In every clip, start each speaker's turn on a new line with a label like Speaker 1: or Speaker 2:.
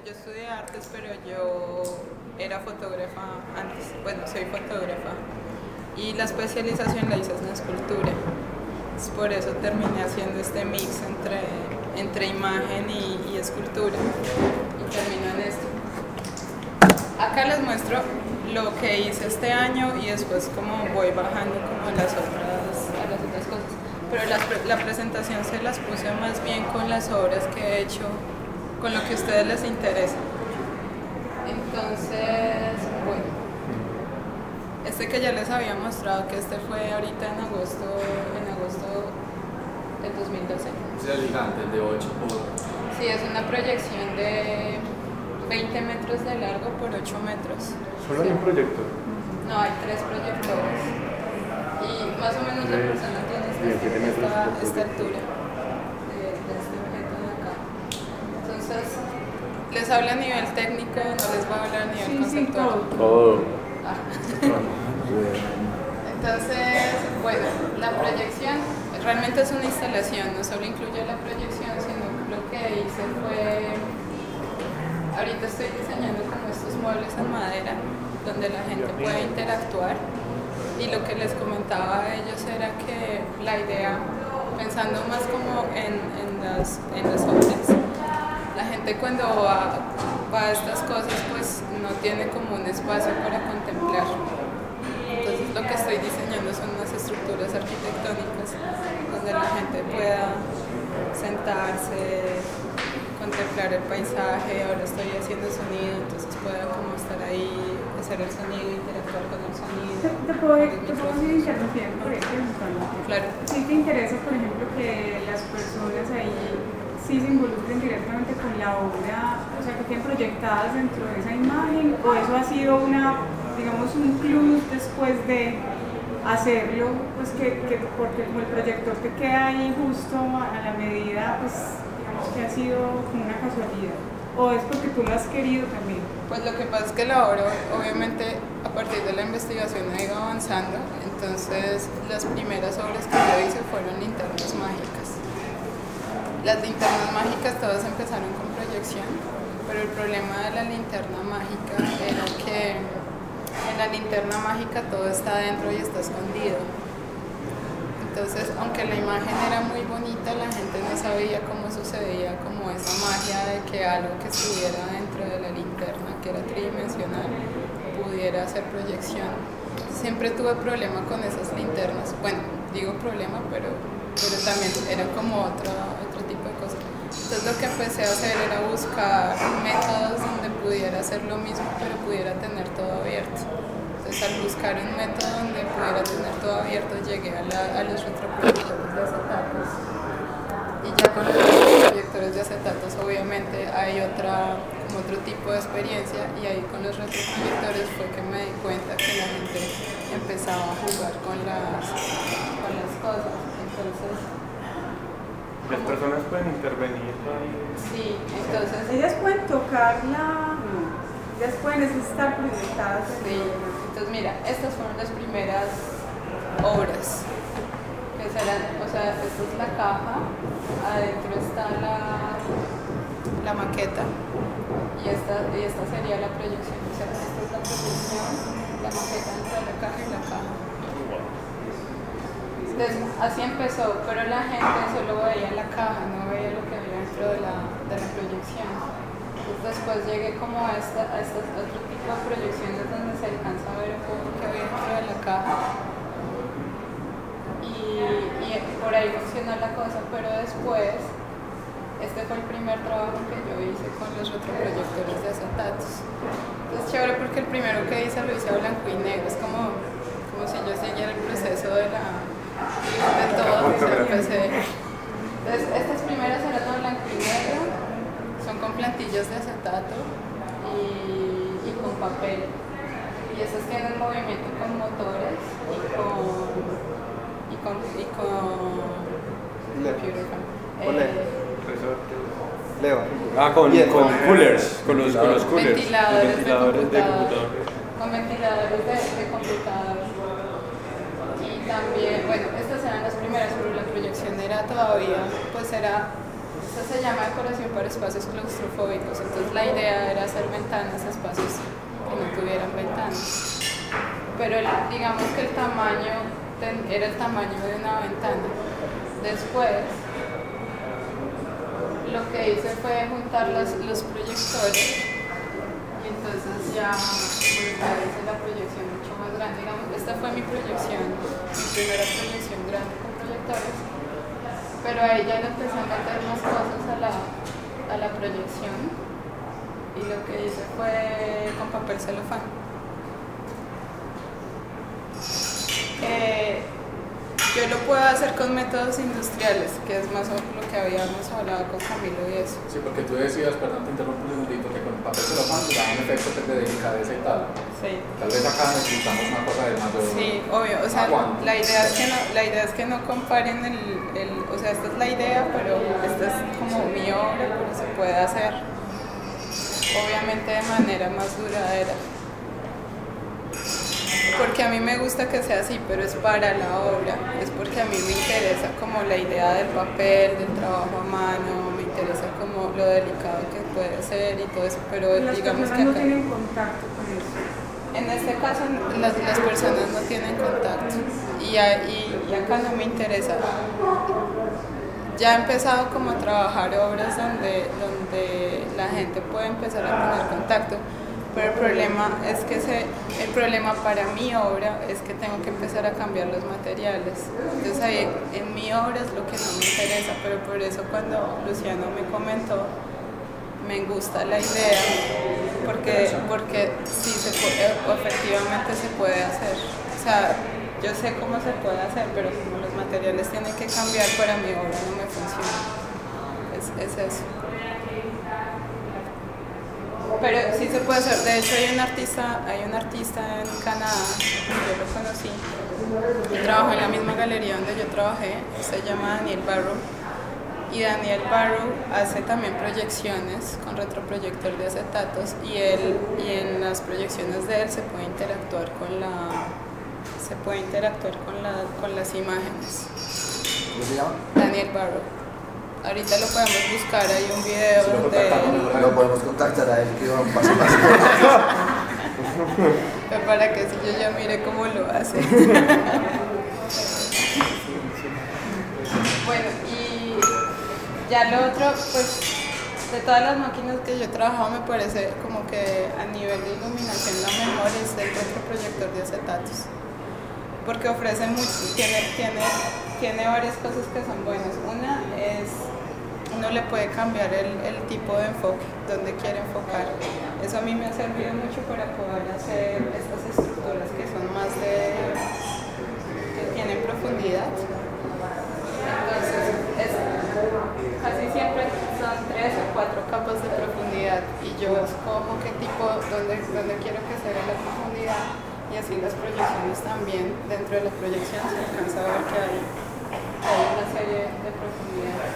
Speaker 1: yo estudié artes, pero yo era fotógrafa antes. Bueno, soy fotógrafa. Y la especialización la hice en escultura. Por eso terminé haciendo este mix entre imagen y escultura. Y termino en esto. Acá les muestro lo que hice este año y después como voy bajando como a las otras cosas. Pero la presentación se las puse más bien con las obras que he hecho, con lo que a ustedes les interesa. Entonces, bueno, este que ya les había mostrado, que este fue ahorita en agosto del 2012.
Speaker 2: Es el gigante, el de 8 por...
Speaker 1: Sí, es una proyección de 20 metros de largo por 8 metros.
Speaker 3: ¿Solo hay un proyector?
Speaker 1: No, hay 3 proyectores. Y más o menos la persona tiene esta altura de este objeto de acá. Entonces, les habla a nivel técnico, no les va a hablar a nivel conceptual.
Speaker 3: Sí, todo.
Speaker 1: Entonces, bueno, la proyección realmente es una instalación, no solo incluye la proyección, sino lo que hice fue, ahorita estoy diseñando como estos muebles en madera, donde la gente puede interactuar, y lo que les comentaba a ellos era que la idea, pensando más como en las obras, la gente cuando va a estas cosas pues no tiene como un espacio para contemplar. Entonces lo que estoy diseñando son unas estructuras arquitectónicas donde la gente pueda sentarse, contemplar el paisaje. Ahora estoy haciendo sonido, entonces pueda como estar ahí, hacer el sonido, interactuar con el sonido.
Speaker 4: ¿Te puedo ir interrumpiendo?
Speaker 1: Claro.
Speaker 4: ¿Sí te interesa, por ejemplo, que las personas ahí sí se involucren directamente con la obra, o sea, que queden proyectadas dentro de esa imagen, o eso ha sido digamos, un plus después de hacerlo, pues porque como el proyector te queda ahí justo a la medida, pues digamos que ha sido como una casualidad, o es porque tú lo has querido también?
Speaker 1: Pues lo que pasa es que la obra, obviamente, a partir de la investigación ha ido avanzando, entonces las primeras obras que yo hice fueron linternas mágicas. Las linternas mágicas todas empezaron con proyección, pero el problema de la linterna mágica era que en la linterna mágica todo está dentro y está escondido. Entonces, aunque la imagen era muy bonita, la gente no sabía cómo sucedía como esa magia de que algo que estuviera dentro de la linterna, que era tridimensional, pudiera hacer proyección. Siempre tuve problema con esas linternas. Bueno, digo problema, pero también era como otro tipo de cosas. Entonces lo que empecé a hacer era buscar métodos donde pudiera hacer lo mismo, pero pudiera tener todo abierto. Entonces al buscar un método donde pudiera tener todo abierto, llegué a los retroproyectores de acetatos. Y ya con los retroproyectores de acetatos obviamente hay como otro tipo de experiencia, y ahí con los retroproyectores fue que me di cuenta que la gente empezaba a jugar con las cosas. Entonces,
Speaker 3: las personas pueden intervenir.
Speaker 1: sí, entonces
Speaker 4: Ellas pueden tocarla, ellas pueden estar proyectadas.
Speaker 1: sí. Entonces mira, estas fueron las primeras obras que serán, o sea, esta es la caja, adentro está la maqueta y esta sería la proyección. O sea, esta es la proyección, la maqueta dentro de la caja y la caja. Entonces, así empezó, pero la gente solo veía la caja, no veía lo que había dentro de la proyección. Entonces, después llegué como a otro tipo de proyecciones donde se alcanza a ver un poco qué había dentro de la caja. Y por ahí funcionó la cosa, pero después, este fue el primer trabajo que yo hice con los retroproyectores de acetatos. Entonces, chévere porque el primero que hice lo hice a blanco y negro, es como si yo siguiera el proceso de todo, y se empecé. Entonces, estas primeras eran a blanco y negro, son con plantillas de acetato y con papel. Y estas tienen movimiento con motores y con
Speaker 3: Con coolers, con los coolers,
Speaker 1: ventiladores de computador.
Speaker 3: computador.
Speaker 1: Con ventiladores de computador. Y también, bueno, estas eran las primeras, pero la proyección era todavía, pues era Esta se llama decoración para espacios claustrofóbicos, entonces la idea era hacer ventanas a espacios que no tuvieran ventanas. Pero digamos que el tamaño era el tamaño de una ventana. Después, lo que hice fue juntar los proyectores y entonces ya hice la proyección mucho más grande. Digamos, esta fue mi proyección, mi primera proyección grande con proyectores, pero ahí ya le empecé a meter más cosas a la proyección y lo que hice fue con papel celofán. Yo lo puedo hacer con métodos industriales, que es más o menos lo que habíamos hablado con Camilo y eso.
Speaker 2: Sí, porque tú decías, perdón, te interrumpo un segundito, que con papel celofán le da un efecto de delicadeza y tal.
Speaker 1: Sí.
Speaker 2: Tal vez acá necesitamos una cosa de mayor.
Speaker 1: Sí, obvio. O sea,
Speaker 2: aguante.
Speaker 1: la idea es que no comparen o sea, esta es la idea, pero esta es como mi obra, pero se puede hacer obviamente de manera más duradera. Porque a mí me gusta que sea así, pero es para la obra, es porque a mí me interesa como la idea del papel, del trabajo a mano, me interesa como lo delicado que puede ser y todo eso, pero
Speaker 4: Las
Speaker 1: digamos que
Speaker 4: personas no
Speaker 1: acá,
Speaker 4: tienen contacto con eso.
Speaker 1: en este caso las personas no tienen contacto y acá no me interesa. Ya he empezado como a trabajar obras donde la gente puede empezar a tener contacto. Pero el problema para mi obra es que tengo que empezar a cambiar los materiales. Entonces ahí en mi obra es lo que no me interesa, pero por eso cuando Luciano me comentó, me gusta la idea, porque sí efectivamente se puede hacer. O sea, yo sé cómo se puede hacer, pero como los materiales tienen que cambiar, para mi obra no me funciona. Es eso. Pero sí se puede hacer. De hecho hay un artista en Canadá, yo lo conocí, y trabajó en la misma galería donde yo trabajé, se llama Daniel Barrow, y Daniel Barrow hace también proyecciones con retroproyector de acetatos y en las proyecciones de él se puede interactuar con las imágenes.
Speaker 5: ¿Cómo se llama?
Speaker 1: Daniel Barrow. Ahorita lo podemos buscar, hay un video
Speaker 2: Si lo
Speaker 1: donde...
Speaker 2: contactamos,
Speaker 5: Lo podemos contactar a él, que va a pasar más.
Speaker 1: Pero para que si yo ya mire cómo lo hace. Bueno, y ya lo otro, pues de todas las máquinas que yo he trabajado me parece como que a nivel de iluminación la mejor es el retroproyector de acetatos. Porque ofrece mucho, tiene varias cosas que son buenas. Una es, uno le puede cambiar el tipo de enfoque, donde quiere enfocar. Eso a mí me ha servido mucho para poder hacer estas estructuras que son más que tienen profundidad. Entonces, casi siempre son 3 o 4 capas de profundidad y yo escojo qué tipo, dónde quiero que se vea la profundidad. Y así las proyecciones también, dentro de las proyecciones se alcanza a ver que hay una serie de profundidades.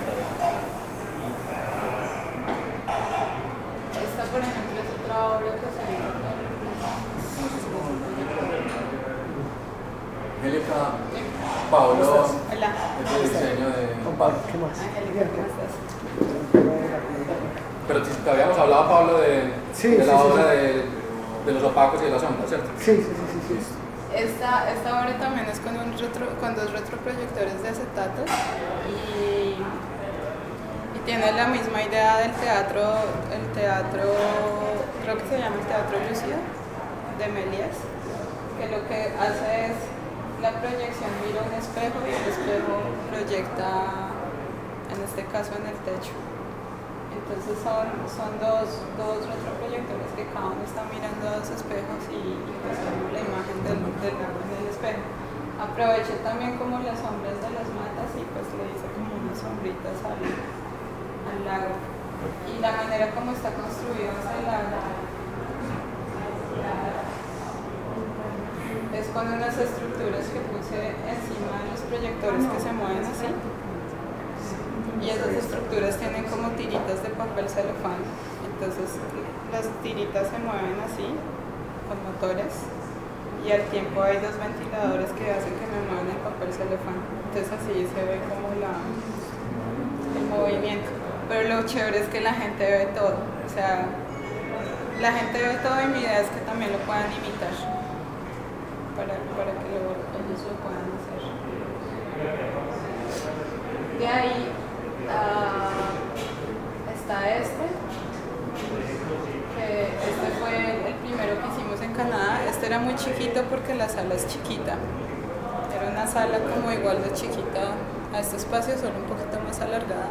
Speaker 1: Esta, por ejemplo, es otra obra que se hizo con
Speaker 2: Angélica, Pablo,
Speaker 1: Hola.
Speaker 2: es el diseño de...
Speaker 5: ¿Qué más?
Speaker 1: Angélica, ¿cómo estás?
Speaker 2: Pero te habíamos hablado, Pablo, de la obra de los opacos y de la sombra, ¿cierto?
Speaker 5: Sí.
Speaker 1: Esta obra también es con dos retroproyectores de acetatos y tiene la misma idea del teatro, creo que se llama el Teatro Lúcido de Méliès, que lo que hace es la proyección mira un espejo y el espejo proyecta, en este caso en el techo. Entonces son dos retroproyectores que cada uno está mirando a dos espejos y pues vemos la imagen del lago en el espejo. Aproveché también como las sombras de las matas y pues le hice como unas sombritas al lago. Y la manera como está construido ese lago es con unas estructuras que puse encima de los proyectores que se mueven así. Y esas estructuras tienen como tiritas de papel celofán, entonces las tiritas se mueven así, con motores, y al tiempo hay dos ventiladores que hacen que me muevan el papel celofán, entonces así se ve como el movimiento. pero lo chévere es que la gente ve todo, o sea, la gente ve todo y mi idea es que también lo puedan imitar para que ellos lo puedan hacer. De ahí está este fue el primero que hicimos en Canadá. Este era muy chiquito porque la sala es chiquita, era una sala como igual de chiquita a este espacio, solo un poquito más alargada,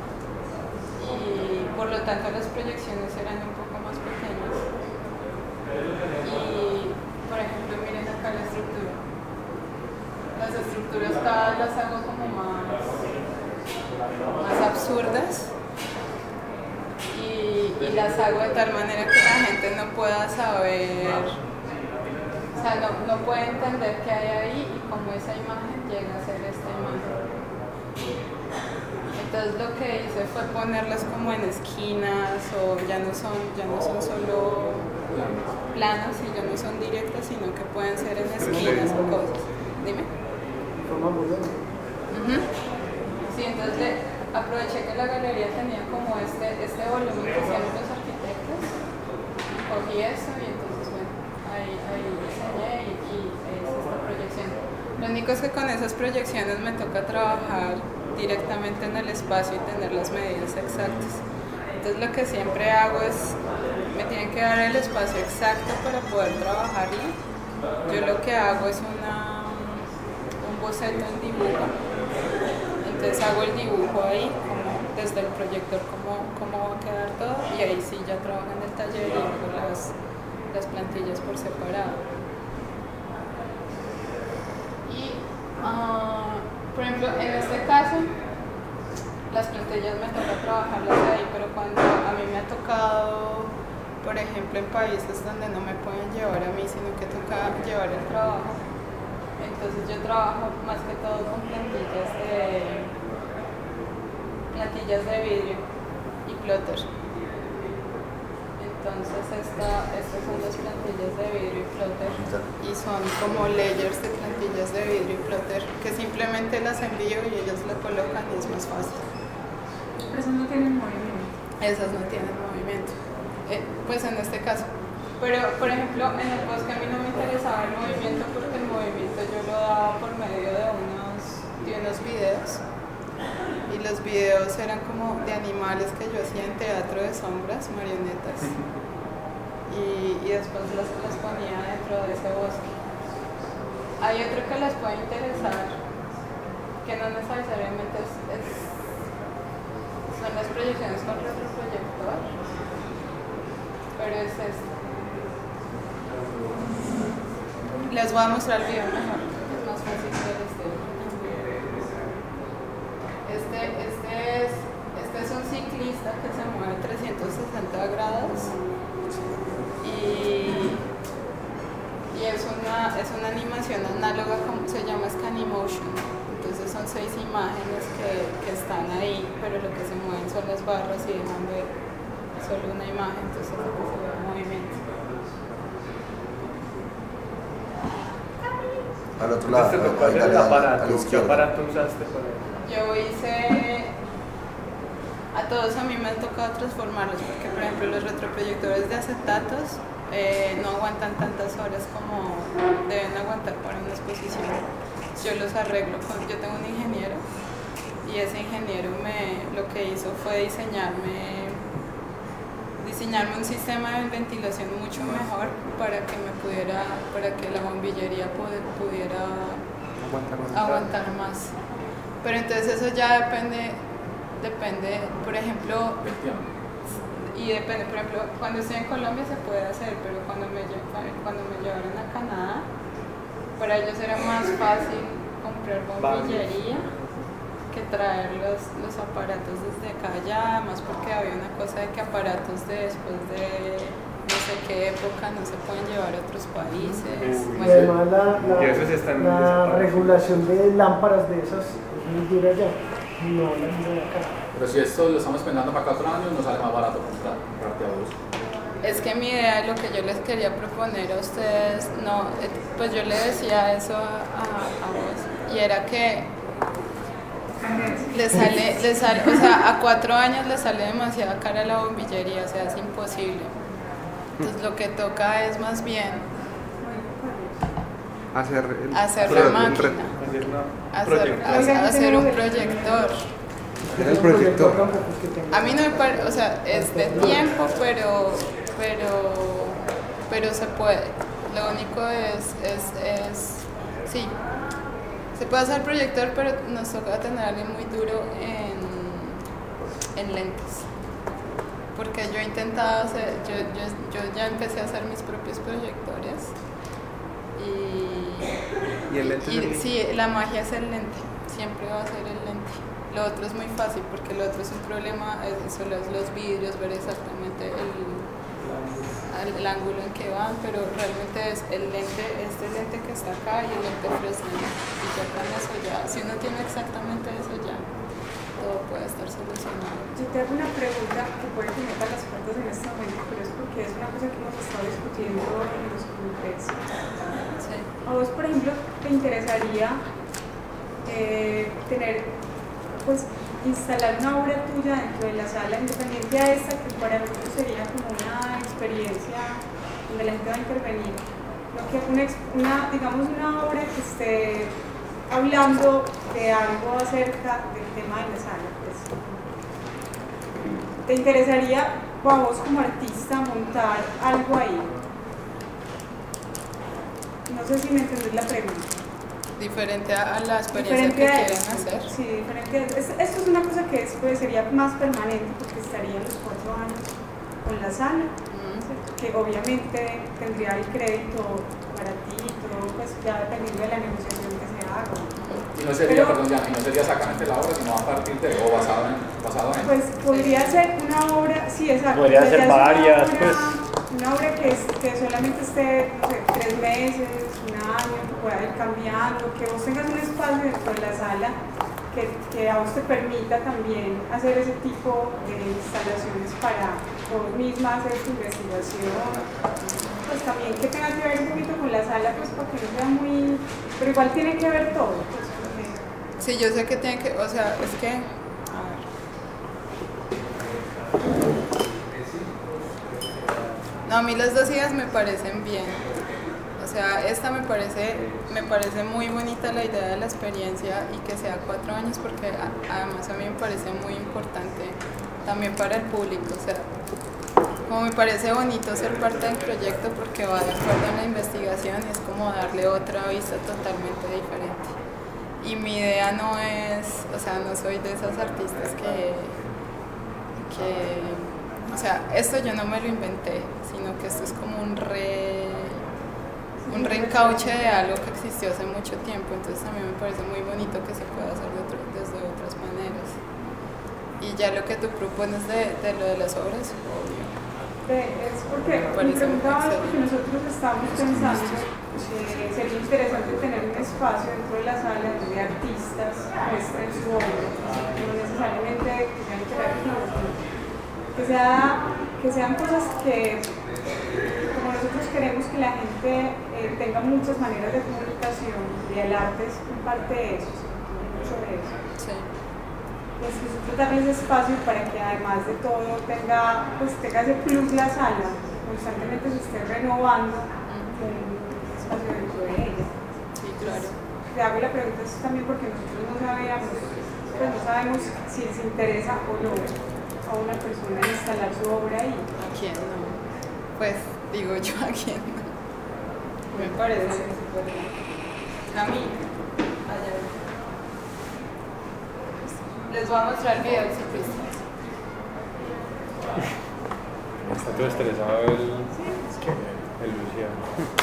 Speaker 1: y por lo tanto las proyecciones eran un poco más pequeñas. Y por ejemplo, miren acá la estructura. Las estructuras cada vez las hago como más absurdas y las hago de tal manera que la gente no pueda saber, o sea, no puede entender qué hay ahí y cómo esa imagen llega a ser esta imagen. Entonces lo que hice fue ponerlas como en esquinas, o ya no son solo planos y ya no son directas, sino que pueden ser en esquinas o cosas. Dime. Sí, entonces aproveché que la galería tenía como este volumen que hacían los arquitectos, cogí eso y entonces bueno, ahí diseñé y hice esta proyección. Lo único es que con esas proyecciones me toca trabajar directamente en el espacio y tener las medidas exactas. Entonces lo que siempre hago es, me tienen que dar el espacio exacto para poder trabajarlo. Yo lo que hago es un boceto en dibujo. Entonces hago el dibujo ahí, como desde el proyector, cómo va a quedar todo, y ahí sí ya trabajo en el taller y hago las plantillas por separado. Y, por ejemplo, en este caso, las plantillas me toca trabajarlas ahí, pero cuando a mí me ha tocado, por ejemplo, en países donde no me pueden llevar a mí, sino que toca llevar el trabajo, entonces yo trabajo más que todo con plantillas de vidrio y plotter. Entonces estas son las plantillas de vidrio y plotter, y son como layers de plantillas de vidrio y plotter que simplemente las envío y ellos lo colocan y es más fácil.
Speaker 4: Pero esas no tienen movimiento.
Speaker 1: Esas no tienen movimiento, pues en este caso. Pero, por ejemplo, en el bosque a mí no me interesaba el movimiento porque el movimiento yo lo daba por medio de unos videos. Y los videos eran como de animales que yo hacía en teatro de sombras, marionetas. Y después las ponía dentro de ese bosque. Hay otro que les puede interesar, que no necesariamente son las proyecciones con retroproyector, pero es esto. Les voy a mostrar el video mejor, es más fácil ver este es un ciclista que se mueve 360 grados y es una animación análoga, como se llama Scanimotion. Entonces son 6 imágenes que están ahí, pero lo que se mueven son las barras y dejan ver solo una imagen, entonces lo que se ve en movimiento.
Speaker 5: Al otro lado,
Speaker 3: Entonces te tocó hacer el aparato. ¿Qué aparato usaste para eso?
Speaker 1: Yo hice, a todos a mí me ha tocado transformarlos, porque por ejemplo los retroproyectores de acetatos no aguantan tantas horas como deben aguantar para una exposición. Yo los arreglo yo tengo un ingeniero y ese ingeniero lo que hizo fue diseñarme un sistema de ventilación mucho mejor para que la bombillería pudiera aguantar más. Pero entonces eso ya depende, por ejemplo, y depende, por ejemplo, cuando estoy en Colombia se puede hacer, pero cuando me llevaron a Canadá, para ellos era más fácil comprar bombillería que traer los aparatos desde acá allá, más porque había una cosa de que aparatos de después de no sé qué época no se pueden llevar a otros países.
Speaker 6: Y además la regulación de lámparas de esas es muy dura ya, no la misma de acá.
Speaker 2: Pero si esto lo estamos pensando para 4 años, nos sale más barato comprarte a vos.
Speaker 1: Es que mi idea, lo que yo les quería proponer a ustedes, pues yo le decía eso a vos, y era que le sale, o sea, a 4 años le sale demasiada cara la bombillería, o sea, es imposible. Entonces lo que toca es más bien hacer la máquina, hacer un proyector.
Speaker 5: El proyector.
Speaker 1: A mí no me parece, o sea, es de tiempo, pero se puede. Lo único es sí, se puede hacer proyector, pero nos toca tener a alguien muy duro en lentes. Porque yo he intentado hacer, yo ya empecé a hacer mis propios proyectores
Speaker 3: ¿Y el lente?
Speaker 1: Sí, la magia es el lente, siempre va a ser el lente. Lo otro es muy fácil porque lo otro es un problema, solo es los vidrios, ver exactamente el ángulo en que van, pero realmente es el lente, este lente que está acá y el lente Fresnel. Y ya con eso ya, si uno tiene exactamente eso ya, todo puede estar solucionado.
Speaker 4: Yo te hago una pregunta que puede que meta las puertas en este momento, pero es porque es una cosa que hemos estado discutiendo en los clubes.
Speaker 1: Sí.
Speaker 4: ¿A vos, por ejemplo, te interesaría instalar una obra tuya dentro de la sala, independiente a esta, que para nosotros sería como una experiencia donde la gente va a intervenir? Digamos una obra que esté hablando de algo acerca del tema de la sala. Pues. ¿Te interesaría a vos como artista montar algo ahí? No sé si me entendés la pregunta.
Speaker 1: Diferente a la experiencia que quieren hacer.
Speaker 4: Sí, diferente. Esto es una cosa que sería más permanente porque estaría los 4 años con la sala, que obviamente tendría el crédito para ti y todo, pues ya dependiendo de la negociación que se haga.
Speaker 2: Y no sería, no sería exactamente la obra, sino a partir de o basado en.
Speaker 4: Pues podría ser una obra, sí, exacto.
Speaker 3: Podría ser varias,
Speaker 4: una obra que solamente esté, no sé, 3 meses, un año, que pueda ir cambiando, que vos tengas un espacio dentro de la sala que a vos te permita también hacer ese tipo de instalaciones para vos misma hacer tu investigación. Pues también que tenga que ver un poquito con la sala, pues para que no sea muy... Pero igual tiene que ver todo. Pues,
Speaker 1: sí, yo sé que tiene que, o sea, es que... No, a mí las 2 ideas me parecen bien. O sea, esta me parece muy bonita la idea de la experiencia y que sea 4 años porque además a mí me parece muy importante también para el público. O sea, como me parece bonito ser parte del proyecto porque va de acuerdo en la investigación y es como darle otra vista totalmente diferente. Y mi idea no es, o sea, no soy de esas artistas que o sea, esto yo no me lo inventé, sino que esto es como un reencauche de algo que existió hace mucho tiempo, entonces a mí me parece muy bonito que se pueda hacer desde otras maneras. Y ya lo que tú propones de lo de las obras, obvio.
Speaker 4: Es porque me preguntaba porque nosotros estábamos pensando que sería interesante tener un espacio dentro de la sala donde artistas muestren su obra, no necesariamente que sean interactivos, que sean cosas que, como nosotros queremos que la gente tenga muchas maneras de comunicación y el arte es parte de eso, mucho de eso.
Speaker 1: Sí.
Speaker 4: Pues nosotros darles espacio para que además de todo tenga ese plus la sala, constantemente se esté renovando un espacio dentro de ella.
Speaker 1: Sí, claro.
Speaker 4: Te hago la pregunta también porque nosotros no sabemos si les interesa o no a una persona instalar su obra ahí.
Speaker 1: ¿A quién no? Pues digo yo, ¿a quién no? Me parece súper bien. A mí, allá. Les voy a mostrar videos y pistas.
Speaker 3: Está todo estresado el Luciano.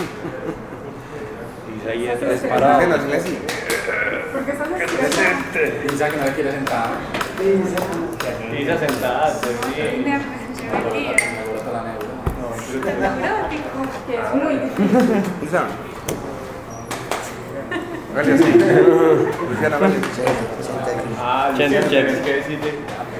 Speaker 3: Y ahí detrás parado.
Speaker 4: ¿Por qué estás estresado?
Speaker 2: Piensa que no le quiere sentar.
Speaker 3: Isa sentada,
Speaker 2: Me gusta la neura.
Speaker 4: Neurótico, que es muy difícil.
Speaker 5: Isa. Hágale así. Luciana, hágale.
Speaker 3: Luciano, tienes que decirle.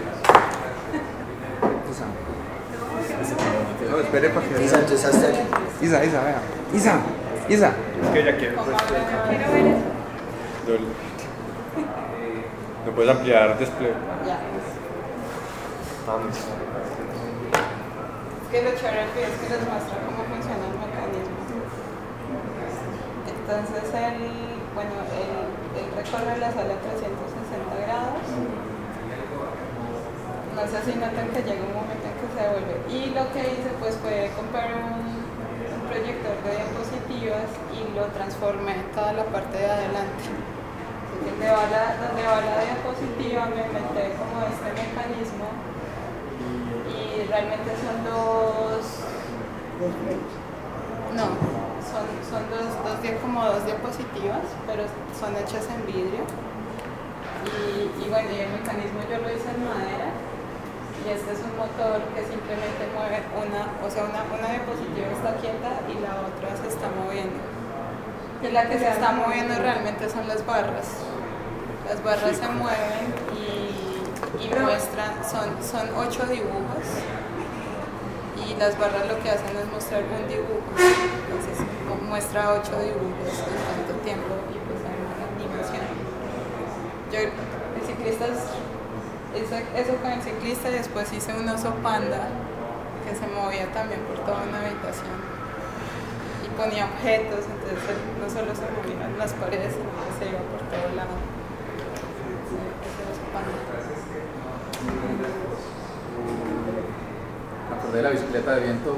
Speaker 5: No, espere para que...
Speaker 7: Isa, entonces hasta aquí.
Speaker 5: Isa, vea. Isa.
Speaker 3: Es que ella quiere.
Speaker 4: Quiero ver eso.
Speaker 3: ¿No puedes ampliar despliegue?
Speaker 1: Ya.
Speaker 3: Vamos.
Speaker 1: Que lo chévere es que les muestra cómo funciona el mecanismo. Entonces él recorre la sala 360 grados. No sé si notan que llega un momento en que se devuelve. Y lo que hice pues fue comprar un proyector de diapositivas y lo transformé en toda la parte de adelante. Donde va la diapositiva me inventé como este mecanismo y realmente son como dos diapositivas, pero son hechas en vidrio y bueno, y el mecanismo yo lo hice en madera y este es un motor que simplemente mueve una diapositiva está quieta y la otra se está moviendo. Y la que se está moviendo realmente son las barras. Las barras se mueven y muestran, son 8 dibujos y las barras lo que hacen es mostrar un dibujo. Entonces muestra 8 dibujos en tanto tiempo y pues hay una animación. El ciclista eso con el ciclista y después hice un oso panda que se movía también por toda una habitación y ponía objetos, entonces no solo se movían las paredes, sino que se iba por todo lado.
Speaker 2: Me acordé de la bicicleta de viento.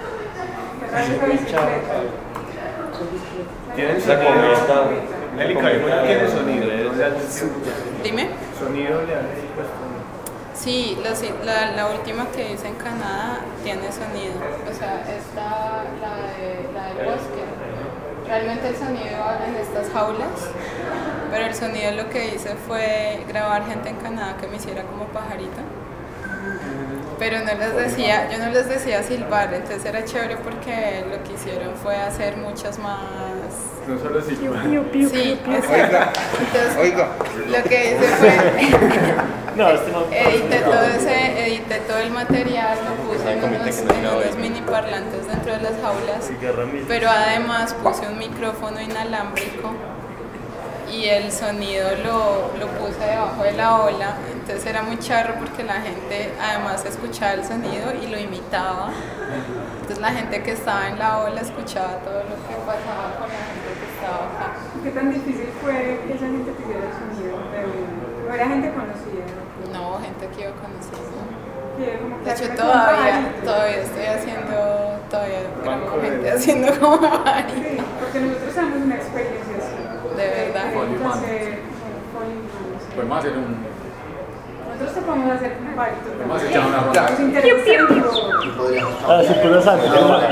Speaker 3: ¿Tienen sonido?
Speaker 7: ¿Tiene sonido?
Speaker 1: Dime.
Speaker 7: ¿Sonido le han puesto?
Speaker 1: Sí, la última que hice en Canadá tiene sonido. O sea, esta, la del bosque. Realmente el sonido iba en estas jaulas, pero el sonido lo que hice fue grabar gente en Canadá que me hiciera como pajarito. Pero yo no les decía silbar, entonces era chévere porque lo que hicieron fue hacer muchas más.
Speaker 7: No solo silbar.
Speaker 1: Sí, exacto. Entonces, lo que hice fue edité todo el material, lo puse en unos mini parlantes dentro de las jaulas, pero además puse un micrófono inalámbrico y el sonido lo puse debajo de la ola, entonces era muy charro porque la gente además escuchaba el sonido y lo imitaba, entonces la gente que estaba en la ola escuchaba todo lo que pasaba con la gente que estaba acá.
Speaker 4: ¿Qué tan difícil fue que esa gente tuviera el sonido de uno? ¿No era gente conocida?
Speaker 1: No, gente que iba conociendo.
Speaker 4: De
Speaker 1: hecho todavía estoy haciendo, grabo gente haciendo como Mari.
Speaker 4: Sí, porque nosotros tenemos una experiencia así.
Speaker 1: De verdad.
Speaker 2: Podemos hacer un.
Speaker 4: Nosotros te podemos hacer varios.
Speaker 2: Podemos echar una ronda.
Speaker 4: Nos interesa el vivo.
Speaker 8: Sí, puro sangre.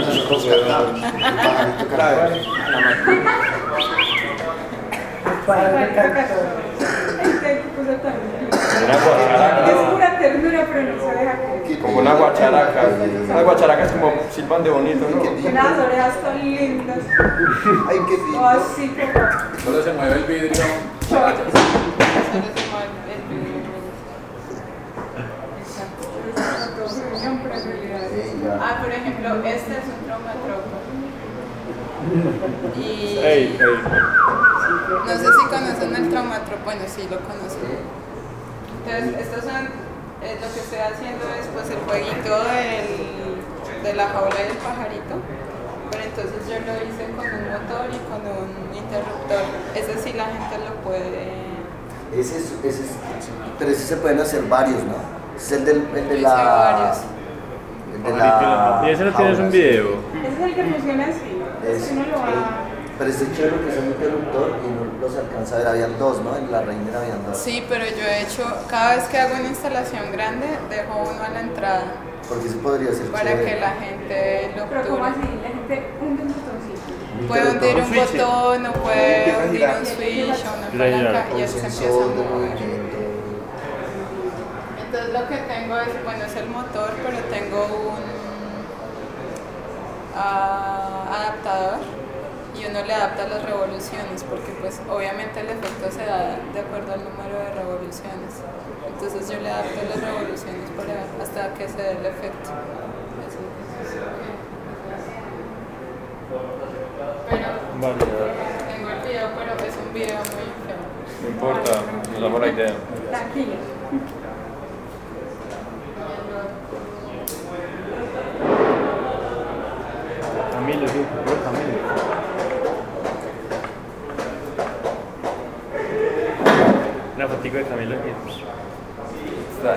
Speaker 4: Es pura ternura, pero no se deja creer.
Speaker 3: Como una guacharaca. Una guacharaca es como silban de bonito, ¿no?
Speaker 4: Las orejas son lindas.
Speaker 8: Ay, qué
Speaker 4: O así como.
Speaker 2: Solo se mueve el vidrio.
Speaker 1: Solo se mueve el vidrio. Por ejemplo, este es un traumatropo. Y no sé si conocen el traumatropo, bueno, sí lo conocen. Entonces, estos son, lo que estoy haciendo es pues el jueguito de la jaula y el pajarito, pero entonces yo lo hice con un motor y con un interruptor. Ese sí la gente lo puede.
Speaker 8: Pero ese se pueden hacer varios, ¿no? Es el de la.
Speaker 1: Varios.
Speaker 3: ¿Y ese no tienes un video?
Speaker 4: Ese es el que funciona así. Uno lo va.
Speaker 8: Pero ese chévere que es un interruptor y no los alcanza a ver. Habían dos, ¿no? En la Reiner habían dos.
Speaker 1: Sí, pero yo he hecho, cada vez que hago una instalación grande, dejo uno a la entrada.
Speaker 8: Porque ese podría ser
Speaker 1: para
Speaker 8: chévere.
Speaker 1: que la gente lo
Speaker 4: Pero como
Speaker 1: obture.
Speaker 4: así, la gente hunde un botoncito.
Speaker 1: Puede hundir un botón, o puede hundir un switch o una palanca y eso se empieza a mover. Entonces lo que tengo es el motor, pero tengo un adaptador y uno le adapta las revoluciones porque pues obviamente el efecto se da de acuerdo al número de revoluciones. Entonces yo le adapto las revoluciones hasta que se dé el efecto. Pero tengo el video, pero es un video muy feo.
Speaker 3: No importa, damos la idea.
Speaker 4: Tranquila.
Speaker 7: Camilo, sí, Camilo. Una fotico de Camilo aquí.
Speaker 3: Está.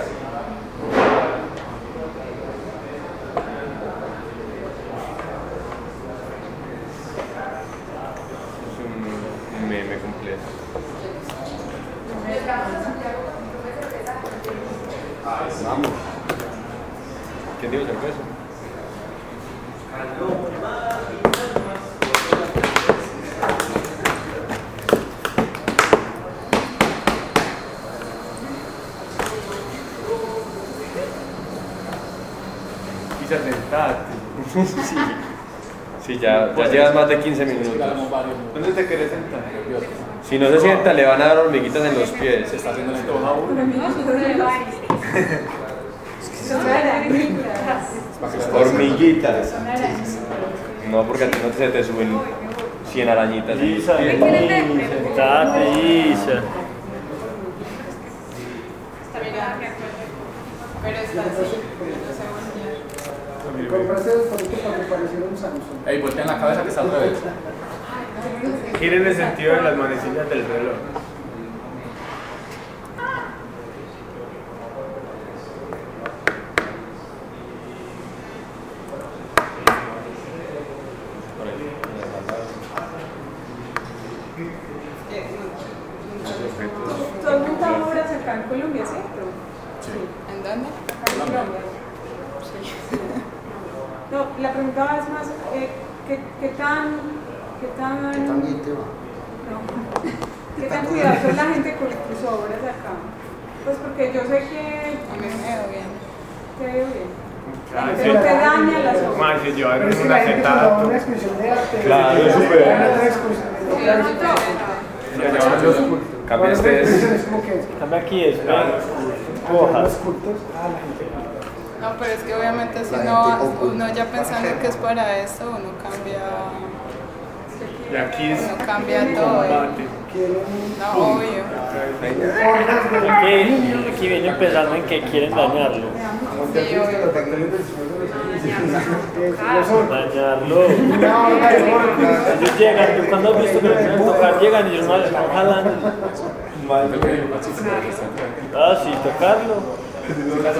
Speaker 3: Es un meme completo. Vamos. ¿Quién dijo cerveza?
Speaker 7: Quizás sentate.
Speaker 3: Sí, ya llevas más de 15 minutos.
Speaker 7: ¿Dónde te querés sentar?
Speaker 3: Si no se sienta, le van a dar hormiguitas en los pies.
Speaker 2: Se está haciendo lento.
Speaker 3: Hormiguitas. No, porque a ti no se te suben 100 arañitas.
Speaker 7: Isa, sentate, Isa.
Speaker 1: Pero está así, no se voltea.
Speaker 6: Compraste el producto para que pareciera un Samsung.
Speaker 2: Ey, voltean la cabeza que está al revés.
Speaker 7: Gira en el sentido de las manecillas del reloj.
Speaker 4: ¿Tú has montado obras acá en Colombia, cierto?
Speaker 1: ¿En dónde?
Speaker 4: Acá en Colombia.
Speaker 1: Sí.
Speaker 4: No, la pregunta es más, ¿qué tan
Speaker 8: También
Speaker 4: no, qué tan cuidadosa es la gente con tus obras acá? Pues porque yo sé que
Speaker 1: A mí me veo bien.
Speaker 4: te veo bien.
Speaker 7: Claro,
Speaker 4: Pero te daña las obras.
Speaker 7: Más si llevaron
Speaker 6: Pero es que
Speaker 7: una
Speaker 6: la gente cuando va a
Speaker 7: setada.
Speaker 6: una exposición de arte,
Speaker 3: Claro,
Speaker 6: es
Speaker 3: súper.
Speaker 6: otra exposición
Speaker 1: Sí,
Speaker 6: de arte.
Speaker 1: no todo.
Speaker 3: Cambia
Speaker 6: Cuando
Speaker 3: este.
Speaker 6: es como que
Speaker 7: Cambia aquí, es
Speaker 6: los cultos, la gente
Speaker 1: No, pero es que obviamente si
Speaker 8: La
Speaker 1: no,
Speaker 8: gente oculta.
Speaker 1: uno ya pensando que es para esto, uno cambia
Speaker 7: Y aquí es
Speaker 1: todo.
Speaker 6: quieren
Speaker 1: No, obvio.
Speaker 6: formas de
Speaker 9: Aquí viene empezando en que quieren dañarlo.
Speaker 1: Sí, obvio.
Speaker 9: Dañarlo.
Speaker 6: una obra de arte.
Speaker 9: Ellos llegan, yo cuando he visto que los quieren tocar, llegan y ellos no les están jalando. Ah, sí, tocarlo.
Speaker 10: No, les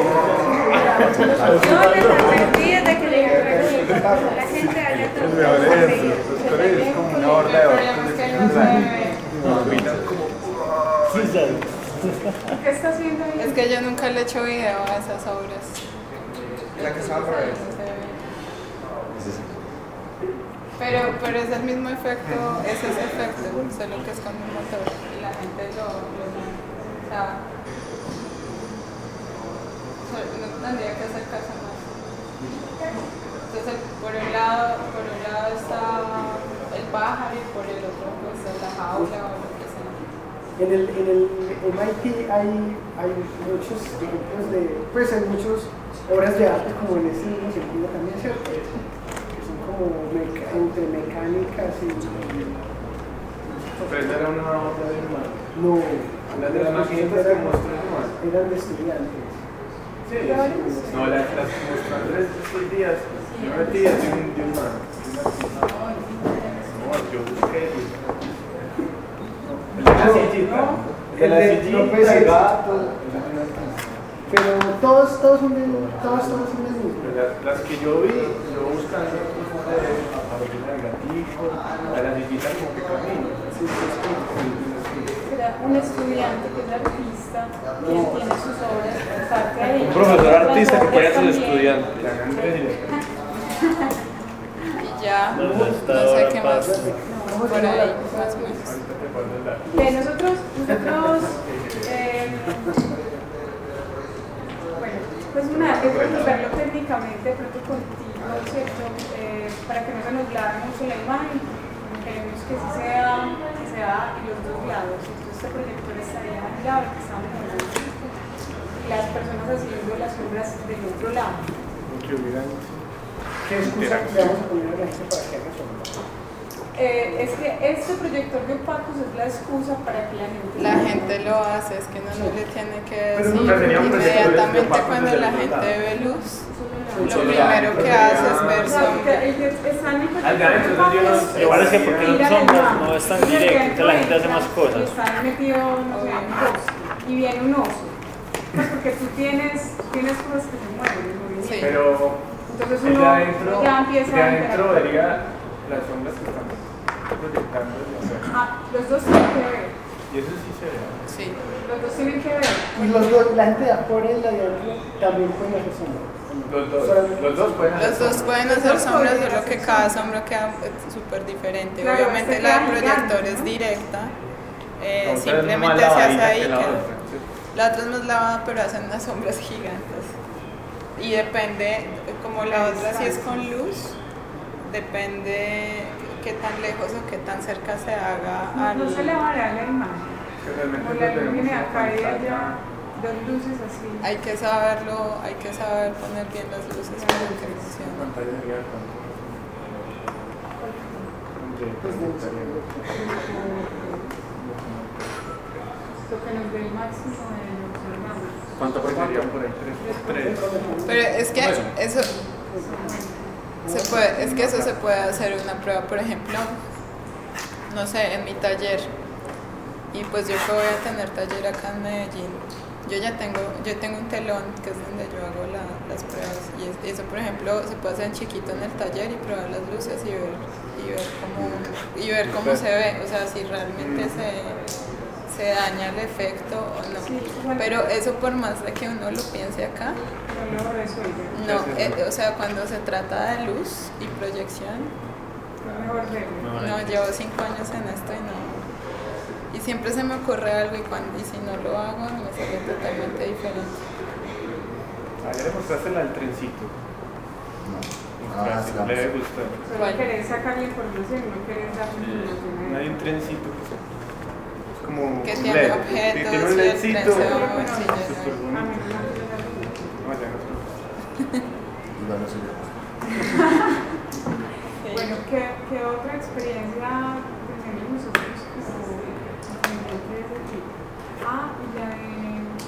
Speaker 10: advertí desde que la gente haya todo.
Speaker 1: Es como una horda de
Speaker 4: ¿Qué está haciendo ahí?
Speaker 1: Es que yo nunca le he hecho video a esas obras.
Speaker 5: La que está al revés.
Speaker 1: Pero es el mismo efecto, es ese efecto, solo que es con un motor y la gente lo o sea, no tendría que hacer caso más. Entonces por un lado está el pájaro y por el otro pues la jaula o lo que sea.
Speaker 6: En el MIT hay muchos ejemplos pues hay muchas obras de arte como en ese mismo sentido también, ¿cierto? Que son como entre mecánicas y...
Speaker 7: Pero esa era una obra de hermano.
Speaker 6: No,
Speaker 7: Las de las maquinitas que mostró hermano.
Speaker 6: eran de estudiantes.
Speaker 7: Sí, no, las que mostró Andrés estos días, yo metí de un man. No, yo busqué. El de la sillita. El de la sillita, el gato.
Speaker 6: Pero todos son del mismo.
Speaker 7: Las que yo vi, yo buscando a partir del gatito, a la sillita como que camina.
Speaker 4: Era un estudiante que es artista, quien tiene sus obras, parte ahí.
Speaker 3: Un profesor artista que quiere a sus estudiantes.
Speaker 1: Y ya, no sé qué más, por ahí, más o menos.
Speaker 4: Nosotros bueno, pues una es resolverlo técnicamente, de pronto contigo, ¿cierto? Para que no se nos glabe mucho la imagen, queremos que sí sea los dos lados. Entonces este proyector estaría a un lado, el que estamos hablando, y las personas haciendo las sombras del otro lado.
Speaker 6: ¿Qué excusa le vamos a poner a la gente para que haga sombra?
Speaker 4: es que este proyector de opacos es la excusa para que
Speaker 1: la gente lo hace, es que no le tiene que
Speaker 7: Pero
Speaker 1: decir
Speaker 7: nunca sería un proyector de
Speaker 1: inmediatamente
Speaker 7: opacos
Speaker 1: cuando
Speaker 7: desde
Speaker 1: la
Speaker 7: el
Speaker 1: gente
Speaker 7: lado.
Speaker 1: ve luz, lo primero que hace es ver sombra.
Speaker 9: Igual es que porque son sombras no es tan directo, entonces la gente hace más cosas.
Speaker 4: Están metido, no sé, en un bosque, y viene un oso. Pues porque tú tienes cosas que se mueven, ¿no?
Speaker 1: Sí.
Speaker 7: Pero
Speaker 4: Entonces
Speaker 7: el de
Speaker 4: uno
Speaker 7: adentro,
Speaker 4: ya empieza
Speaker 7: de
Speaker 4: a
Speaker 7: adentro
Speaker 4: interactuar.
Speaker 7: vería las sombras que están proyectando desde afuera.
Speaker 4: Ah, los dos tienen que ver.
Speaker 7: Y eso sí se ve.
Speaker 1: Sí.
Speaker 4: Los dos tienen que ver.
Speaker 6: Y los dos, la gente de afuera y la de adentro también pueden hacer sombra.
Speaker 7: Los dos pueden hacer
Speaker 1: Los dos
Speaker 7: sombras.
Speaker 1: pueden hacer sombras, solo que cada sombra queda súper diferente.
Speaker 4: Claro,
Speaker 1: Obviamente
Speaker 4: este
Speaker 1: la
Speaker 4: queda
Speaker 1: del proyector
Speaker 4: gigante,
Speaker 1: es
Speaker 4: ¿no?
Speaker 1: directa,
Speaker 3: Entonces,
Speaker 1: simplemente
Speaker 3: más
Speaker 1: se hace
Speaker 3: lavadita
Speaker 1: ahí.
Speaker 3: que la
Speaker 1: queda.
Speaker 3: otra.
Speaker 1: La otra es más lavada, pero hacen unas sombras gigantes. Y depende, como la otra sí es con luz, depende qué tan lejos o qué tan cerca se haga al...
Speaker 4: No se le va a dar la imagen.
Speaker 7: Que realmente
Speaker 4: Como
Speaker 7: no
Speaker 4: la luz
Speaker 7: tenemos
Speaker 4: viene
Speaker 7: una
Speaker 4: acá y
Speaker 7: pantalla.
Speaker 4: allá, dos luces así.
Speaker 1: Hay que saber poner bien las luces para que funcione.
Speaker 7: Pantalla abierta.
Speaker 4: Lo que nos dé el máximo de observamos.
Speaker 7: ¿Cuánto serían por ahí? 3
Speaker 1: Pero es que eso se puede hacer una prueba, por ejemplo, no sé, en mi taller. Y pues yo que voy a tener taller acá en Medellín, yo tengo un telón que es donde yo hago las pruebas. Y eso, por ejemplo, se puede hacer en chiquito en el taller y probar las luces y ver cómo se ve, o sea, si realmente se daña el efecto o no.
Speaker 4: Sí, bueno.
Speaker 1: Pero eso, por más de que uno lo piense acá,
Speaker 4: No lo resuelve.
Speaker 1: no, o sea, cuando se trata de luz y proyección,
Speaker 4: Es mejor verlo.
Speaker 1: no, llevo 5 años en esto y no. Y siempre se me ocurre algo y si no lo hago, me sale totalmente diferente.
Speaker 7: Ayer le mostraste la del trencito.
Speaker 8: Ah, sí, la
Speaker 7: Le
Speaker 8: mostré.
Speaker 7: gustó.
Speaker 4: Solo querés sacarle información, no querés dar información.
Speaker 7: Hay un trencito que es como
Speaker 1: Que
Speaker 7: un
Speaker 1: tiene
Speaker 7: LED.
Speaker 1: objetos
Speaker 7: Tiene un
Speaker 1: y el
Speaker 7: ledcito.
Speaker 1: tren se va
Speaker 7: Súper
Speaker 1: moviendo, sí, ya sé.
Speaker 7: bonito. No, ya no sé.
Speaker 8: Igual no sé yo.
Speaker 4: Bueno, ¿qué otra experiencia tenemos nosotros como aprendientes de ese tipo? Ah, y la de...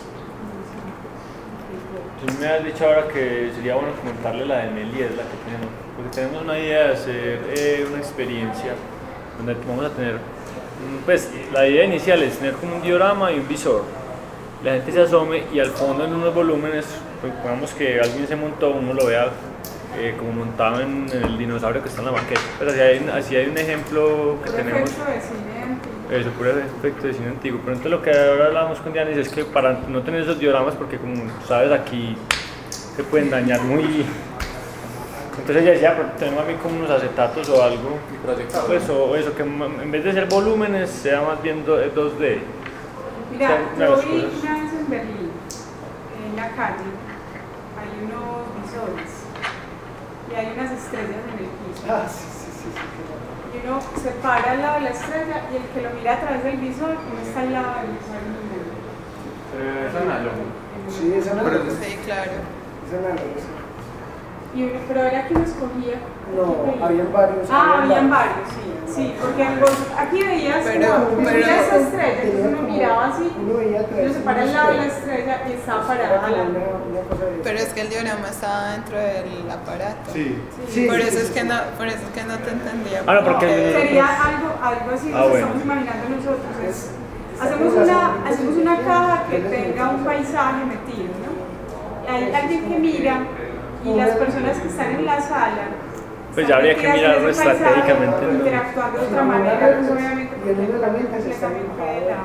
Speaker 9: Tú me has dicho ahora que sería bueno comentarle la de Melies, la que tenemos, porque tenemos una idea de hacer una experiencia donde vamos a tener, pues la idea inicial es tener como un diorama y un visor. La gente se asome y al fondo en unos volúmenes, pues, pongamos que alguien se montó, uno lo vea como montado en el dinosaurio que está en la maqueta. Pues así hay un ejemplo que
Speaker 4: Por
Speaker 9: tenemos.
Speaker 4: efecto de cine antiguo.
Speaker 9: Eso, puro efecto de cine antiguo. Pero entonces lo que ahora hablamos con Dianis es que para no tener esos dioramas, porque como sabes aquí se pueden dañar muy... Entonces ella decía, pero tenemos a mí como unos acetatos o algo,
Speaker 2: Y proyectado.
Speaker 9: pues, o eso, que en vez de ser volúmenes sea más bien 2D.
Speaker 4: Mira,
Speaker 9: Son
Speaker 4: yo
Speaker 9: las
Speaker 4: vi
Speaker 9: cosas.
Speaker 4: una vez en Berlín, en la calle, hay unos visores y hay unas estrellas en el piso.
Speaker 6: Ah, sí.
Speaker 4: Y uno se para al lado de la estrella y el que lo mira a través del visor, uno está al lado del visor en el medio.
Speaker 7: Es análogo.
Speaker 6: Sí, esa no
Speaker 1: Sí, claro.
Speaker 6: esa no sí.
Speaker 4: Y uno, pero era que uno escogía.
Speaker 6: No, habían varios.
Speaker 4: Habían varios, sí, porque aquí veías,
Speaker 1: Pero-
Speaker 4: veías esa estrella, entonces uno miraba así,
Speaker 6: Uno veía
Speaker 4: uno se para al lado de la estrella y estaba parada al lado.
Speaker 1: Pero es que el diorama estaba dentro del aparato.
Speaker 7: Sí.
Speaker 6: Sí,
Speaker 1: Por
Speaker 6: sí,
Speaker 1: eso
Speaker 6: sí,
Speaker 1: es que no te entendía.
Speaker 9: Ah, no, porque-
Speaker 4: Sería algo así,
Speaker 9: Ah,
Speaker 4: nos
Speaker 9: bueno.
Speaker 4: estamos imaginando nosotros. Hacemos una caja que tenga un paisaje metido, ¿no? Hay alguien que mira y las personas que están en la sala.
Speaker 9: Pues ya habría que
Speaker 4: están metidas en
Speaker 9: mirarlo
Speaker 4: ese paisaje,
Speaker 9: estratégicamente, ¿no?
Speaker 4: interactuando de otra manera, pues obviamente porque depende completamente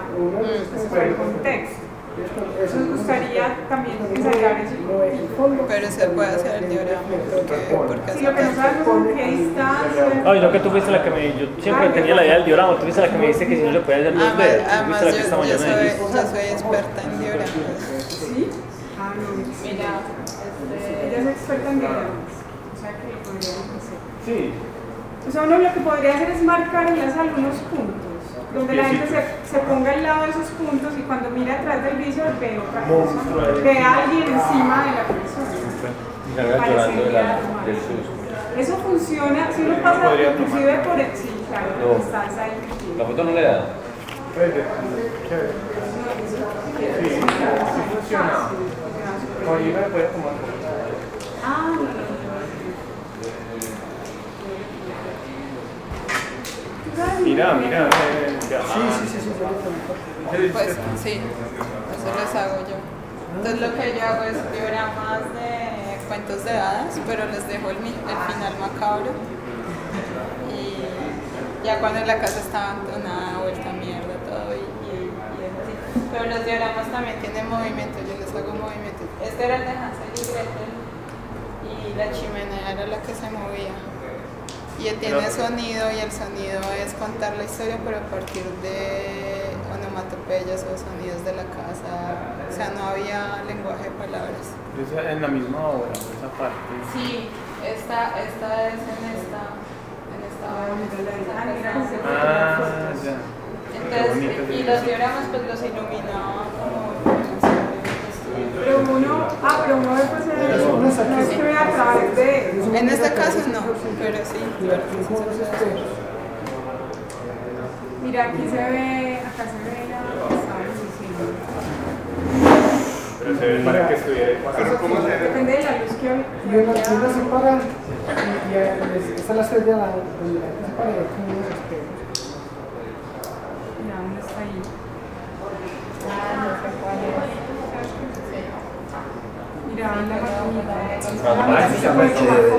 Speaker 4: del contexto. Nos gustaría también ensayar eso.
Speaker 1: Pero se puede hacer el diorama. Porque
Speaker 4: Si lo que no sabemos es en qué distancia.
Speaker 9: No, y lo que tú fuiste la que me... Yo siempre tenía la idea del diorama, tú fuiste la que me dijiste que si no se podía hacer 2D.
Speaker 1: Además,
Speaker 9: Tú fuiste la que esta
Speaker 1: yo
Speaker 9: mañana
Speaker 1: soy
Speaker 9: dijiste.
Speaker 1: experta en dioramas.
Speaker 4: ¿Sí? Ah, no.
Speaker 1: Mira,
Speaker 4: Ella es experta en diagramas. O sea que lo podríamos hacer.
Speaker 7: Sí.
Speaker 4: O sea, uno lo que podría hacer es marcar en la sala unos puntos, donde la gente se ponga al lado de esos puntos y cuando mira atrás del visor ve otra cosa, ve a alguien encima de la persona.
Speaker 3: Y salga llorando del susto.
Speaker 4: Eso funciona, si uno pasa inclusive por el... Sí, claro,
Speaker 3: No.
Speaker 4: estás ahí.
Speaker 3: La foto no le da.
Speaker 7: Sí, funciona. Con Iba puede tomar.
Speaker 4: Ah, no.
Speaker 9: Mira, mira.
Speaker 1: Pues sí, eso les hago yo. Entonces lo que yo hago es dioramas de cuentos de hadas, pero les dejo el final macabro. Y ya cuando la casa está abandonada, vuelta a mierda, todo y es así. Pero los dioramas también tienen movimiento, yo les hago movimiento. Este era el de Hansel y Gretel y la chimenea era la que se movía. Y tiene sonido y el sonido es contar la historia pero a partir de onomatopeyas o sonidos de la casa. O sea, no había lenguaje de palabras.
Speaker 9: En la misma obra, esa parte.
Speaker 1: Sí, esta es en esta
Speaker 9: Ya.
Speaker 1: Entonces, y los dioramas pues los iluminaba como...
Speaker 4: Pero uno después no se ve a través de...
Speaker 1: En este caso no, pero sí.
Speaker 4: Mira, aquí se ve, acá se ve la...
Speaker 9: Pero se ve para que estuviera.
Speaker 7: Pero ¿cómo se ve?
Speaker 4: Depende de la luz que hay.
Speaker 6: Y una se para, y esta es la estrella donde la gente se para y hay como unos espejos.
Speaker 4: Mira, ¿dónde está ahí?
Speaker 1: No sé cuál es.
Speaker 4: Mira, la maquinita.
Speaker 8: Está muy chévere.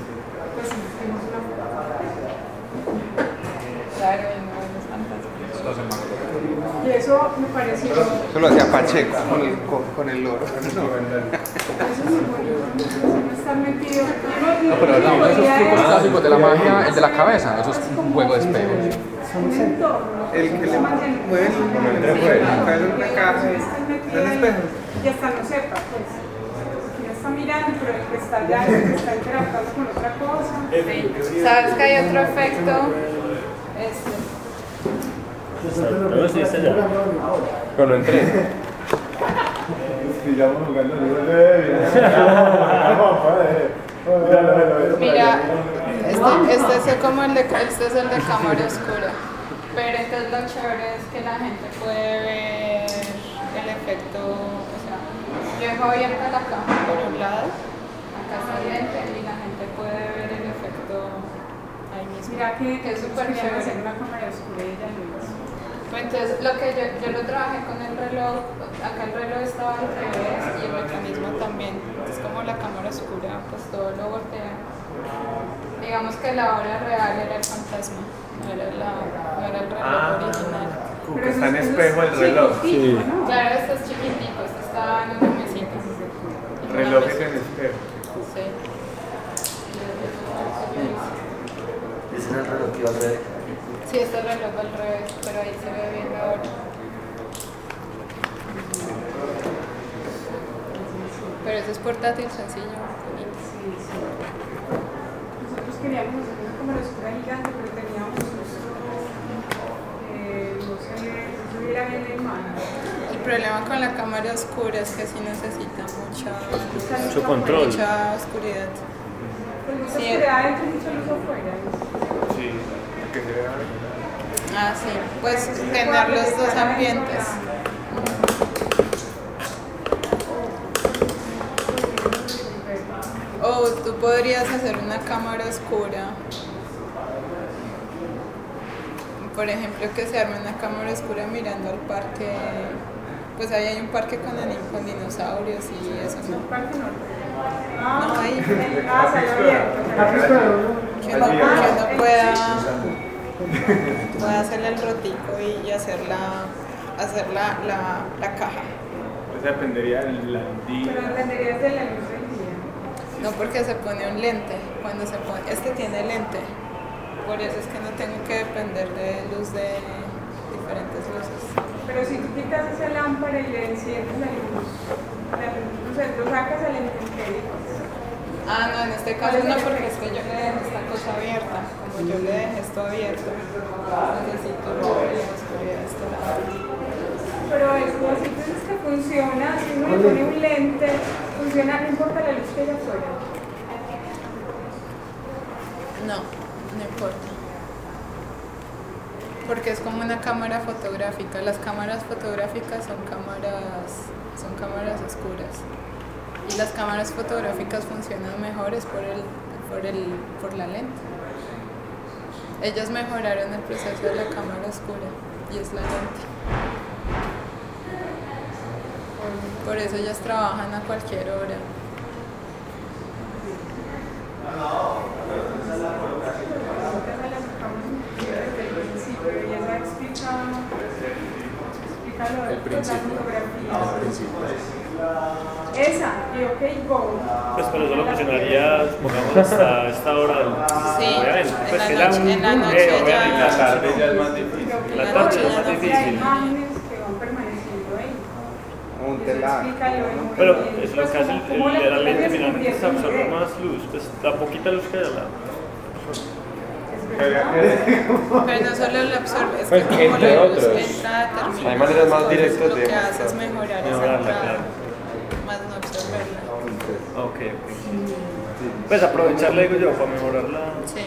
Speaker 1: Claro, y no es fantástico.
Speaker 4: Y eso me pareció...
Speaker 5: Eso lo hacía Pacheco con el loro.
Speaker 4: Eso es muy bonito. No estar metido.
Speaker 2: No, pero no, esos trucos clásicos de la magia, el de la cabeza, eso es un juego de espejos.
Speaker 4: Un entorno.
Speaker 5: El que le mueve el cabeza en una caja. ¿Es espejo?
Speaker 4: Y hasta no sepa, pues. Porque ya está mirando, pero el que está allá es el que está interactuando con otra cosa.
Speaker 1: ¿Sabes que hay otro efecto?
Speaker 9: No, sí, está allá.
Speaker 3: Pero no entré.
Speaker 7: Sigamos jugando.
Speaker 1: Mira, este es como este es el de cámara oscura. Pero entonces lo chévere es que la gente puede ver el efecto, o sea, yo dejo abierta la cámara por un lado, acá está el lente y la gente puede ver el efecto ahí mismo.
Speaker 4: Mira que
Speaker 1: es súper
Speaker 4: hacer
Speaker 1: chévere.
Speaker 4: una cámara oscura y ya lo hizo.
Speaker 1: Pues entonces lo que yo lo trabajé con el reloj, acá el reloj estaba al revés y el mecanismo también. Entonces como la cámara oscura, pues todo lo voltea. Digamos que la hora real era el fantasma, no era el reloj original.
Speaker 7: Como que está en espejo el reloj.
Speaker 9: Sí.
Speaker 1: Claro, este es chiquitico, este estaba en una mesita.
Speaker 7: El reloj es en espejo.
Speaker 1: Sí.
Speaker 8: Ese era el reloj que iba al revés.
Speaker 1: Sí, este reloj al revés, pero ahí se ve bien la hora. Pero ese es portátil, sencillo, bonito.
Speaker 4: Nosotros queríamos hacer una cámara oscura gigante, pero teníamos justo, no sé, si se viera bien la imagen.
Speaker 1: El problema con la cámara oscura es que sí necesita
Speaker 9: Mucho control.
Speaker 1: mucha oscuridad.
Speaker 4: Pues mucha
Speaker 1: Sí.
Speaker 4: oscuridad dentro y mucha luz afuera.
Speaker 7: Sí, que se vea.
Speaker 1: Ah, sí, pues tener los dos ambientes. O tú podrías hacer una cámara oscura. Por ejemplo, que se arme una cámara oscura mirando al parque. Pues ahí hay un parque con dinosaurios y eso, ¿no?
Speaker 4: Parque Norte.
Speaker 1: No, ahí.
Speaker 4: Salió abierto.
Speaker 1: Que uno pueda hacerle el rotico y hacer la caja.
Speaker 7: Pues dependería de la
Speaker 4: Pero dependerías de la luz del día.
Speaker 1: No, porque se pone un lente. Cuando se pone, este tiene lente. Por eso es que no tengo que depender de luz de diferentes luces.
Speaker 4: Pero si tú quitas esa lámpara y le enciendes la luz, no sé, lo sacas al intemperie.
Speaker 1: Ah, no, en este caso no, porque es que yo le dejé esta cosa abierta. Como yo le dejé esto abierto, necesito la oscuridad de este lado.
Speaker 4: Pero eso, si tú dices que funciona, si uno le pone un lente, funciona, no importa la luz que haya afuera.
Speaker 1: No importa. Porque es como una cámara fotográfica. Las cámaras fotográficas son cámaras oscuras. Y las cámaras fotográficas funcionan mejores por la lente. Ellos mejoraron el proceso de la cámara oscura y es la lente. Por eso ellas trabajan a cualquier hora.
Speaker 2: El principio.
Speaker 4: Esa, y OK Go.
Speaker 9: Pues pero solo funcionaría, supongamos, hasta esta hora del obviamente. Pues que
Speaker 1: en la noche
Speaker 9: obviamente,
Speaker 1: ya.
Speaker 9: la tarde ya es más difícil. La tarde es más difícil.
Speaker 4: Imágenes que van permaneciendo ahí.
Speaker 5: Un telar.
Speaker 9: Pero es lo que hace la lente finalmente es absorber más luz, pues la poquita luz que hay al lado.
Speaker 1: Pero no solo lo absorbe, es
Speaker 3: Pues,
Speaker 1: que como
Speaker 3: entre
Speaker 1: la luz
Speaker 3: otros.
Speaker 1: entra determinada,
Speaker 3: Hay maneras más directas
Speaker 1: lo
Speaker 3: de
Speaker 1: que hace es mejorar esa
Speaker 9: mejorarla,
Speaker 1: entrada,
Speaker 9: claro.
Speaker 1: más no absorberla.
Speaker 9: Ok. Pues aprovecharla, digo yo, para mejorarla.
Speaker 1: Sí.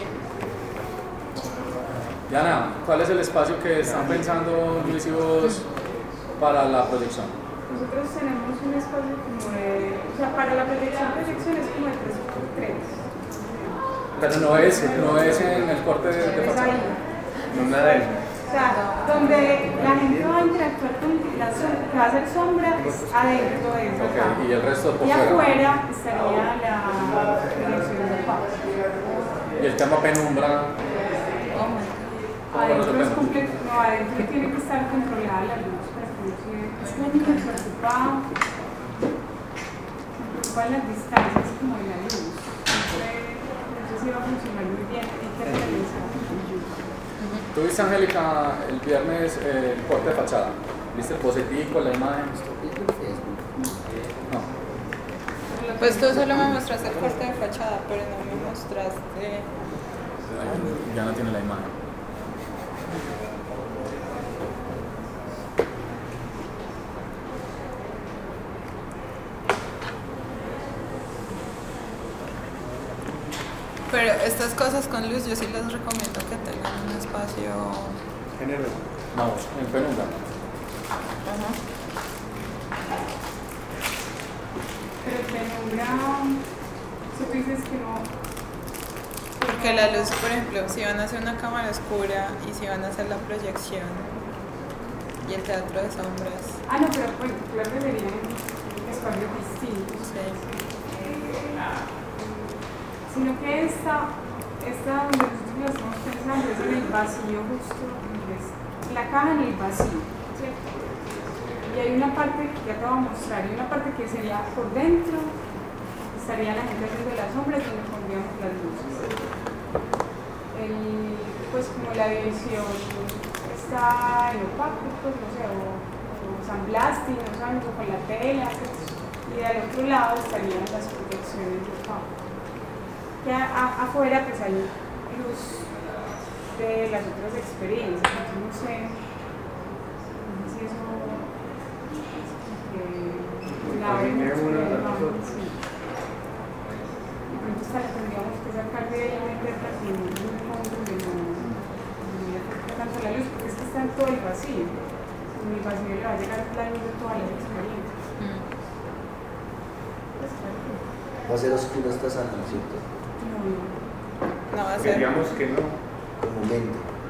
Speaker 2: Diana, ¿cuál es el espacio que están pensando Luis y vos para la proyección?
Speaker 4: Nosotros tenemos un espacio como de, o sea, para la proyección es como de 3x3.
Speaker 2: Pero no es en el corte de
Speaker 4: Es
Speaker 2: fachada.
Speaker 4: ahí.
Speaker 5: No nada de eso.
Speaker 4: O sea, donde la gente va a interactuar con la sombra, que va a hacer sombra, es adentro de esa
Speaker 2: Ok,
Speaker 4: caja.
Speaker 2: y el resto por
Speaker 4: Y
Speaker 2: fuera.
Speaker 4: afuera estaría la proyección de paz.
Speaker 2: Y el tema penumbra.
Speaker 1: Oh my God.
Speaker 4: Adentro es completo, no, adentro tiene que estar controlada la luz para que no se... Es que me preocupa las distancias como de la luz. No sé si va a funcionar muy bien, hay que realizar.
Speaker 2: Tú viste, Angélica, el viernes el corte de fachada. ¿Viste el positivo, la imagen? No.
Speaker 1: Pues tú solo me mostraste el corte de fachada, pero no me mostraste.
Speaker 2: Ya no tiene la imagen.
Speaker 1: Pero estas cosas con luz yo sí les recomiendo que tengan un espacio.
Speaker 5: Generoso.
Speaker 2: Vamos, en penumbra.
Speaker 1: Ajá.
Speaker 4: Pero penumbra, si tú dices que no...
Speaker 1: Porque la luz, por ejemplo, si van a hacer una cámara oscura y si van a hacer la proyección y el teatro de sombras.
Speaker 4: Ah, no, pero bueno, claro que serían espacios distintos.
Speaker 1: Sí.
Speaker 4: Sino que esta donde nosotros lo estamos pensando es en el vacío justo, es la caja en el vacío, ¿cierto? Y hay una parte que ya te voy a mostrar, y una parte que sería por dentro, estaría la gente haciendo las sombras donde pondríamos las luces. Pues como la división está en opaco, pues no sé, o San Blasti, no sabemos, o con la tela, y del otro lado estarían las protecciones de opaco. Ya afuera pues hay luz de las otras experiencias, entonces no sé si eso la ven mucho, sí. De pronto hasta la tendríamos que sacar de ahí y meterla en un fondo donde no afecta tanto la luz, porque es que está en todo el vacío. En el vacío le va a llegar la luz de todas las experiencias. Pues, claro.
Speaker 8: Va a ser oscuro esta sala, ¿no es cierto?
Speaker 1: No va a ser.
Speaker 5: Diríamos que no.
Speaker 8: Como mente.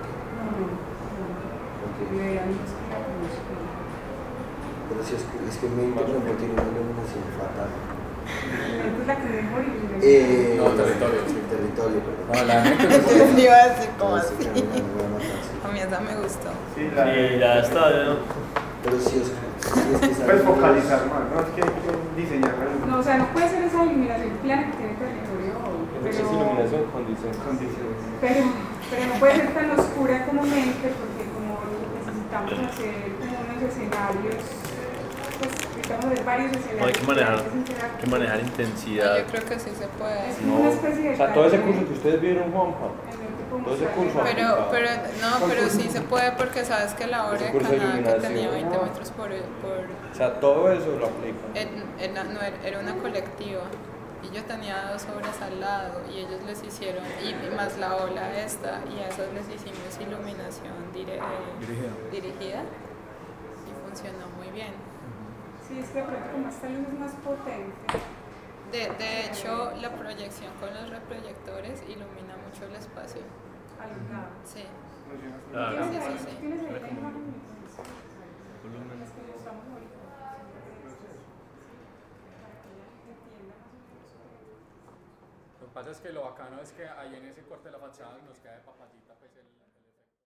Speaker 8: Pero si es que mente, por ejemplo, tiene una iluminación fatal.
Speaker 4: Es la que mejor ilumina.
Speaker 2: No, territorio, sí.
Speaker 8: Territorio, perdón.
Speaker 2: No, la gente
Speaker 1: Entonces iba a decir como
Speaker 8: No, sí,
Speaker 1: así.
Speaker 8: que me voy a matar, sí.
Speaker 1: A mí esa me gustó.
Speaker 5: Sí,
Speaker 9: Y ya está, ya no.
Speaker 8: Pero sí es que sale.
Speaker 5: Puedes focalizar más, ¿no? Es que hay que diseñar la luz.
Speaker 4: No, o sea, no puede ser esa iluminación plana que tiene territorio,
Speaker 3: Es iluminación con diseño.
Speaker 5: Condiciones.
Speaker 4: pero no puede ser tan oscura como mente, porque como necesitamos hacer como unos escenarios, pues necesitamos hacer varios escenarios.
Speaker 9: No, hay que manejar
Speaker 1: No,
Speaker 9: intensidad.
Speaker 1: yo creo que sí se puede.
Speaker 4: Es como una especie de...
Speaker 3: O sea, todo ese curso que ustedes vieron, Juanpa, todo ese curso.
Speaker 1: Pero sí se puede porque sabes que la obra
Speaker 3: Ese
Speaker 1: de
Speaker 3: curso de
Speaker 1: Canadá que
Speaker 3: iluminación.
Speaker 1: tenía 20 metros por
Speaker 3: O sea, todo eso lo aplican.
Speaker 1: era una colectiva. Y yo tenía 2 obras al lado y ellos les hicieron, y más la ola esta, y a esos les hicimos iluminación dirigida y funcionó muy bien.
Speaker 4: Sí, es que de pronto como esta luz es más potente.
Speaker 1: De hecho, la proyección con los reproyectores ilumina mucho el espacio.
Speaker 4: Alumnado.
Speaker 1: Sí.
Speaker 9: Claro.
Speaker 1: Sí, sí, sí.
Speaker 4: ¿Tienes ahí la imagen?
Speaker 9: Volumen.
Speaker 4: Es que lo usamos ahorita. Para que ella entienda más o menos.
Speaker 2: Lo que pasa es que lo bacano es que ahí en ese corte de la fachada nos queda de papayita pues el...